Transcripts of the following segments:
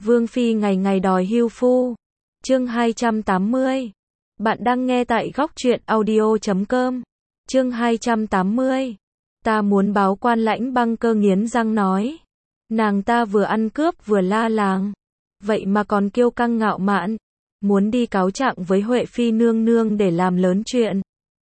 Vương Phi ngày ngày đòi hưu phu. Chương 280. Bạn đang nghe tại góc truyện audio.com. Chương 280. Ta muốn báo quan. Lãnh Băng Cơ nghiến răng nói. Nàng ta vừa ăn cướp vừa la làng. Vậy mà còn kiêu căng ngạo mạn. Muốn đi cáo trạng với Huệ Phi nương nương để làm lớn chuyện.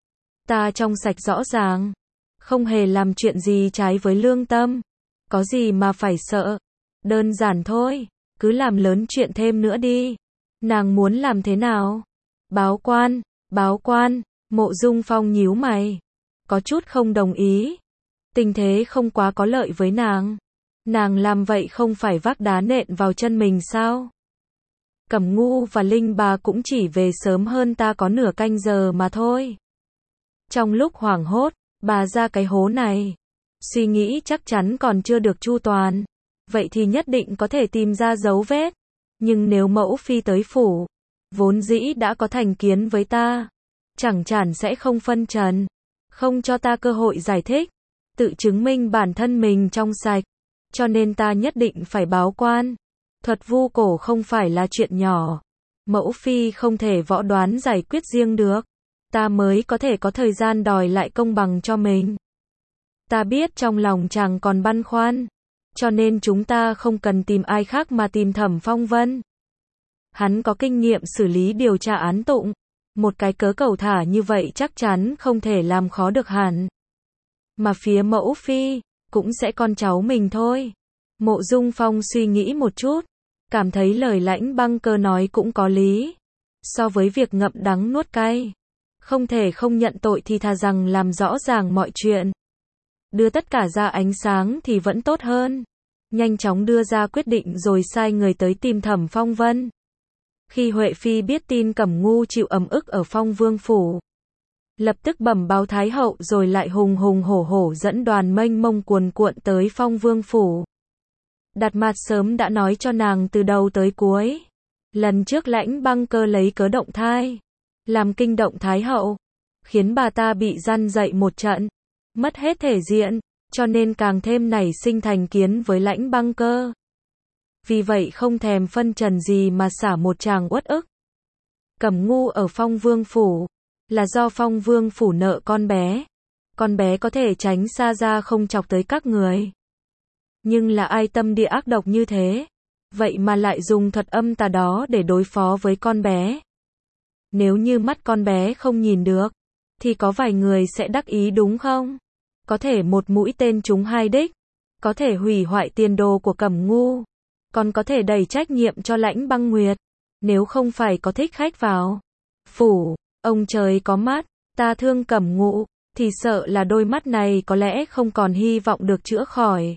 Ta trong sạch rõ ràng. Không hề làm chuyện gì trái với lương tâm. Có gì mà phải sợ. Đơn giản thôi. Cứ làm lớn chuyện thêm nữa đi. Nàng muốn làm thế nào? Báo quan, báo quan. Mộ Dung Phong nhíu mày. Có chút không đồng ý. Tình thế không quá có lợi với nàng. Nàng làm vậy không phải vác đá nện vào chân mình sao? Cẩm Ngu và Linh Bà cũng chỉ về sớm hơn ta có nửa canh giờ mà thôi. Trong lúc hoảng hốt, bà ra cái hố này. Suy nghĩ chắc chắn còn chưa được chu toàn. Vậy thì nhất định có thể tìm ra dấu vết. Nhưng nếu mẫu phi tới phủ, vốn dĩ đã có thành kiến với ta, chẳng chắn sẽ không phân trần, không cho ta cơ hội giải thích, tự chứng minh bản thân mình trong sạch. Cho nên ta nhất định phải báo quan. Thuật vu cổ không phải là chuyện nhỏ. Mẫu phi không thể võ đoán giải quyết riêng được. Ta mới có thể có thời gian đòi lại công bằng cho mình. Ta biết trong lòng chàng còn băn khoăn. Cho nên chúng ta không cần tìm ai khác mà tìm Thẩm Phong Vân. Hắn có kinh nghiệm xử lý điều tra án tụng. Một cái cớ cầu thả như vậy chắc chắn không thể làm khó được hẳn. Mà phía mẫu phi, cũng sẽ con cháu mình thôi. Mộ Dung Phong suy nghĩ một chút. Cảm thấy lời Lãnh Băng Cơ nói cũng có lý. So với việc ngậm đắng nuốt cay. Không thể không nhận tội thì thà rằng làm rõ ràng mọi chuyện. Đưa tất cả ra ánh sáng thì vẫn tốt hơn. Nhanh chóng đưa ra quyết định rồi sai người tới tìm Thẩm Phong Vân. Khi Huệ Phi biết tin Cẩm Ngu chịu ấm ức ở Phong Vương phủ, lập tức bẩm báo Thái hậu rồi lại hùng hùng hổ hổ dẫn đoàn mênh mông cuồn cuộn tới Phong Vương phủ. Đặt Mạt sớm đã nói cho nàng từ đầu tới cuối. Lần trước Lãnh Băng Cơ lấy cớ động thai, làm kinh động Thái hậu, khiến bà ta bị răn dậy một trận, mất hết thể diện, cho nên càng thêm nảy sinh thành kiến với Lãnh Băng Cơ. Vì vậy không thèm phân trần gì mà xả một tràng uất ức. Cẩm Ngu ở Phong Vương phủ, là do Phong Vương phủ nợ con bé có thể tránh xa ra không chọc tới các người. Nhưng là ai tâm địa ác độc như thế, vậy mà lại dùng thuật âm tà đó để đối phó với con bé. Nếu như mắt con bé không nhìn được, thì có vài người sẽ đắc ý đúng không? Có thể một mũi tên trúng hai đích, có thể hủy hoại tiền đồ của Cẩm Ngu, còn có thể đẩy trách nhiệm cho Lãnh Băng Nguyệt. Nếu không phải có thích khách vào phủ, ông trời có mắt, ta thương Cẩm Ngu, thì sợ là đôi mắt này có lẽ không còn hy vọng được chữa khỏi.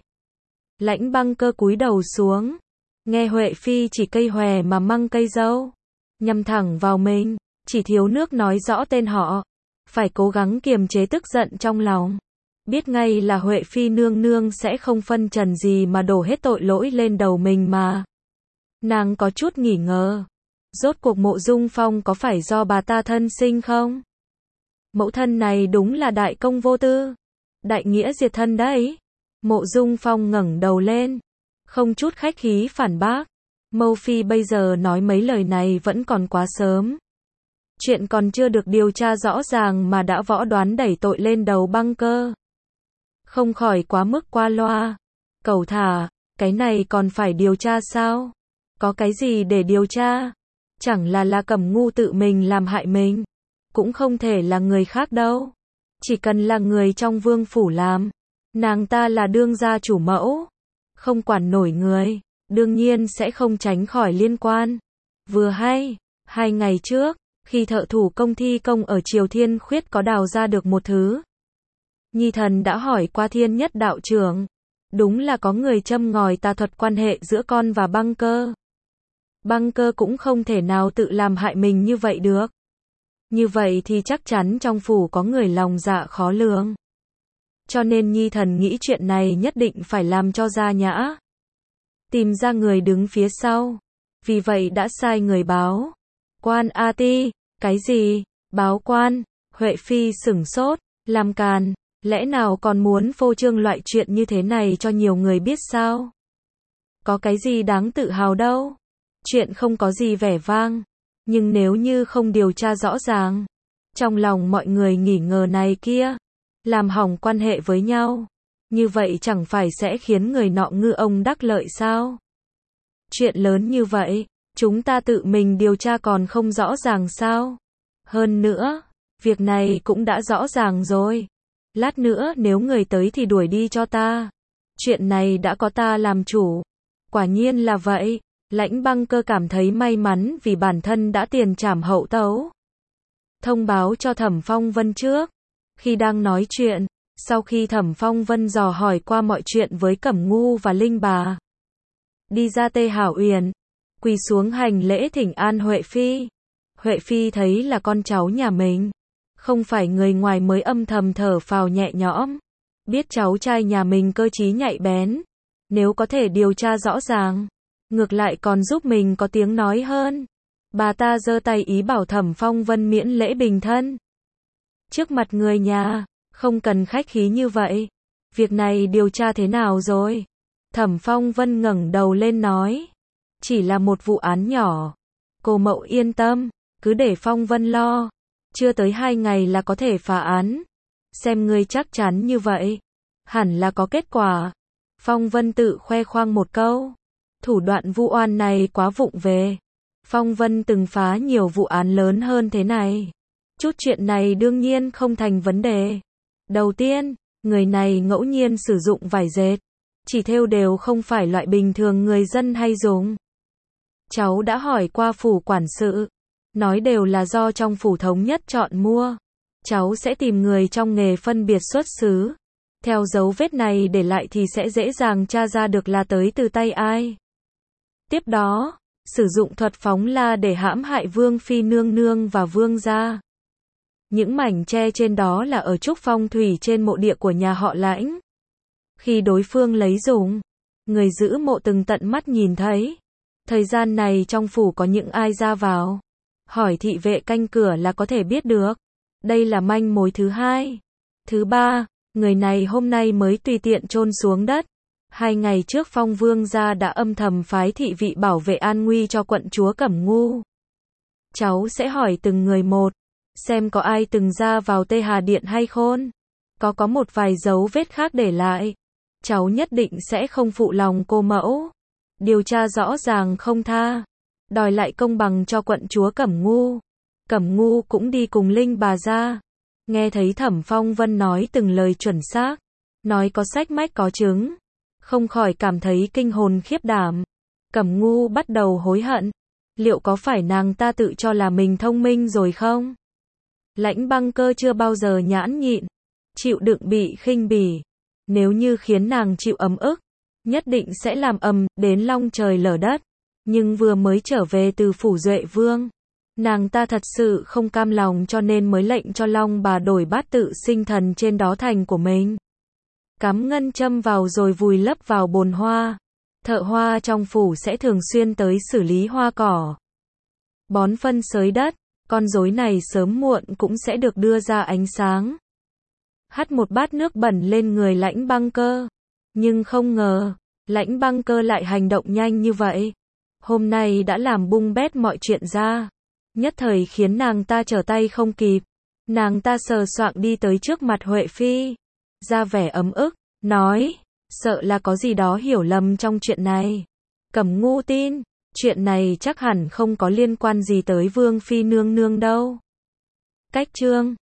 Lãnh Băng Cơ cúi đầu xuống, nghe Huệ Phi chỉ cây hòe mà măng cây dâu, nhằm thẳng vào mình, chỉ thiếu nước nói rõ tên họ, phải cố gắng kiềm chế tức giận trong lòng. Biết ngay là Huệ Phi nương nương sẽ không phân trần gì mà đổ hết tội lỗi lên đầu mình mà. Nàng có chút nghi ngờ. Rốt cuộc Mộ Dung Phong có phải do bà ta thân sinh không? Mẫu thân này đúng là đại công vô tư. Đại nghĩa diệt thân đấy. Mộ Dung Phong ngẩng đầu lên. Không chút khách khí phản bác. Mâu Phi bây giờ nói mấy lời này vẫn còn quá sớm. Chuyện còn chưa được điều tra rõ ràng mà đã võ đoán đẩy tội lên đầu Băng Cơ. Không khỏi quá mức qua loa. Cẩu thả, cái này còn phải điều tra sao? Có cái gì để điều tra? Chẳng là Cẩm Ngu tự mình làm hại mình. Cũng không thể là người khác đâu. Chỉ cần là người trong vương phủ làm. Nàng ta là đương gia chủ mẫu. Không quản nổi người. Đương nhiên sẽ không tránh khỏi liên quan. Vừa hay, 2 ngày trước, khi thợ thủ công thi công ở Triều Thiên Khuyết có đào ra được một thứ. Nhi thần đã hỏi qua Thiên Nhất đạo trưởng. Đúng là có người châm ngòi tà thuật quan hệ giữa con và Băng Cơ. Băng Cơ cũng không thể nào tự làm hại mình như vậy được. Như vậy thì chắc chắn trong phủ có người lòng dạ khó lường. Cho nên Nhi thần nghĩ chuyện này nhất định phải làm cho ra nhã. Tìm ra người đứng phía sau. Vì vậy đã sai người báo. Quan A Ti, cái gì? Báo quan? Huệ Phi sửng sốt, làm càn. Lẽ nào còn muốn phô trương loại chuyện như thế này cho nhiều người biết sao? Có cái gì đáng tự hào đâu. Chuyện không có gì vẻ vang. Nhưng nếu như không điều tra rõ ràng, trong lòng mọi người nghi ngờ này kia, làm hỏng quan hệ với nhau, như vậy chẳng phải sẽ khiến người nọ ngư ông đắc lợi sao? Chuyện lớn như vậy, chúng ta tự mình điều tra còn không rõ ràng sao? Hơn nữa, việc này cũng đã rõ ràng rồi. Lát nữa nếu người tới thì đuổi đi cho ta. Chuyện này đã có ta làm chủ. Quả nhiên là vậy. Lãnh Băng Cơ cảm thấy may mắn vì bản thân đã tiền trảm hậu tấu. Thông báo cho Thẩm Phong Vân trước. Khi đang nói chuyện, sau khi Thẩm Phong Vân dò hỏi qua mọi chuyện với Cẩm Ngu và Linh Bà, đi ra Tê Hảo Uyển, quỳ xuống hành lễ thỉnh an Huệ Phi. Huệ Phi thấy là con cháu nhà mình, không phải người ngoài mới âm thầm thở phào nhẹ nhõm. Biết cháu trai nhà mình cơ trí nhạy bén, nếu có thể điều tra rõ ràng, ngược lại còn giúp mình có tiếng nói hơn. Bà ta giơ tay ý bảo Thẩm Phong Vân miễn lễ bình thân. Trước mặt người nhà, không cần khách khí như vậy. Việc này điều tra thế nào rồi? Thẩm Phong Vân ngẩng đầu lên nói. Chỉ là một vụ án nhỏ. Cô mậu yên tâm, cứ để Phong Vân lo. Chưa tới 2 ngày là có thể phá án. Xem ngươi chắc chắn như vậy, hẳn là có kết quả. Phong Vân tự khoe khoang một câu. Thủ đoạn vu oan này quá vụng về. Phong Vân từng phá nhiều vụ án lớn hơn thế này. Chút chuyện này đương nhiên không thành vấn đề. Đầu tiên, người này ngẫu nhiên sử dụng vải dệt. Chỉ thêu đều không phải loại bình thường người dân hay dùng. Cháu đã hỏi qua phủ quản sự. Nói đều là do trong phủ thống nhất chọn mua. Cháu sẽ tìm người trong nghề phân biệt xuất xứ. Theo dấu vết này để lại thì sẽ dễ dàng tra ra được là tới từ tay ai. Tiếp đó, sử dụng thuật phóng la để hãm hại Vương Phi nương nương và Vương gia. Những mảnh tre trên đó là ở trúc phong thủy trên mộ địa của nhà họ Lãnh. Khi đối phương lấy dùng, người giữ mộ từng tận mắt nhìn thấy. Thời gian này trong phủ có những ai ra vào. Hỏi thị vệ canh cửa là có thể biết được. Đây là manh mối thứ hai. Thứ ba, người này hôm nay mới tùy tiện chôn xuống đất. 2 ngày trước Phong Vương gia đã âm thầm phái thị vị bảo vệ an nguy cho quận chúa Cẩm Ngu. Cháu sẽ hỏi từng người một, xem có ai từng ra vào Tê Hà Điện hay không. Có một vài dấu vết khác để lại. Cháu nhất định sẽ không phụ lòng cô mẫu. Điều tra rõ ràng không tha. Đòi lại công bằng cho quận chúa Cẩm Ngu. Cẩm Ngu cũng đi cùng Linh bà ra. Nghe thấy Thẩm Phong Vân nói từng lời chuẩn xác. Nói có sách mách có chứng. Không khỏi cảm thấy kinh hồn khiếp đảm. Cẩm Ngu bắt đầu hối hận. Liệu có phải nàng ta tự cho là mình thông minh rồi không? Lãnh Băng Cơ chưa bao giờ nhãn nhịn, chịu đựng bị khinh bỉ. Nếu như khiến nàng chịu ấm ức, nhất định sẽ làm ầm đến long trời lở đất. Nhưng vừa mới trở về từ phủ Duệ Vương, nàng ta thật sự không cam lòng cho nên mới lệnh cho Long bà đổi bát tự sinh thần trên đó thành của mình. Cắm ngân châm vào rồi vùi lấp vào bồn hoa. Thợ hoa trong phủ sẽ thường xuyên tới xử lý hoa cỏ, bón phân xới đất. Con rối này sớm muộn cũng sẽ được đưa ra ánh sáng. Hắt một bát nước bẩn lên người Lãnh Băng Cơ. Nhưng không ngờ, Lãnh Băng Cơ lại hành động nhanh như vậy. Hôm nay đã làm bung bét mọi chuyện ra. Nhất thời khiến nàng ta trở tay không kịp. Nàng ta sờ soạng đi tới trước mặt Huệ Phi. Ra vẻ ấm ức, nói, sợ là có gì đó hiểu lầm trong chuyện này. Cẩm Ngu tin, chuyện này chắc hẳn không có liên quan gì tới Vương Phi nương nương đâu. Cách chương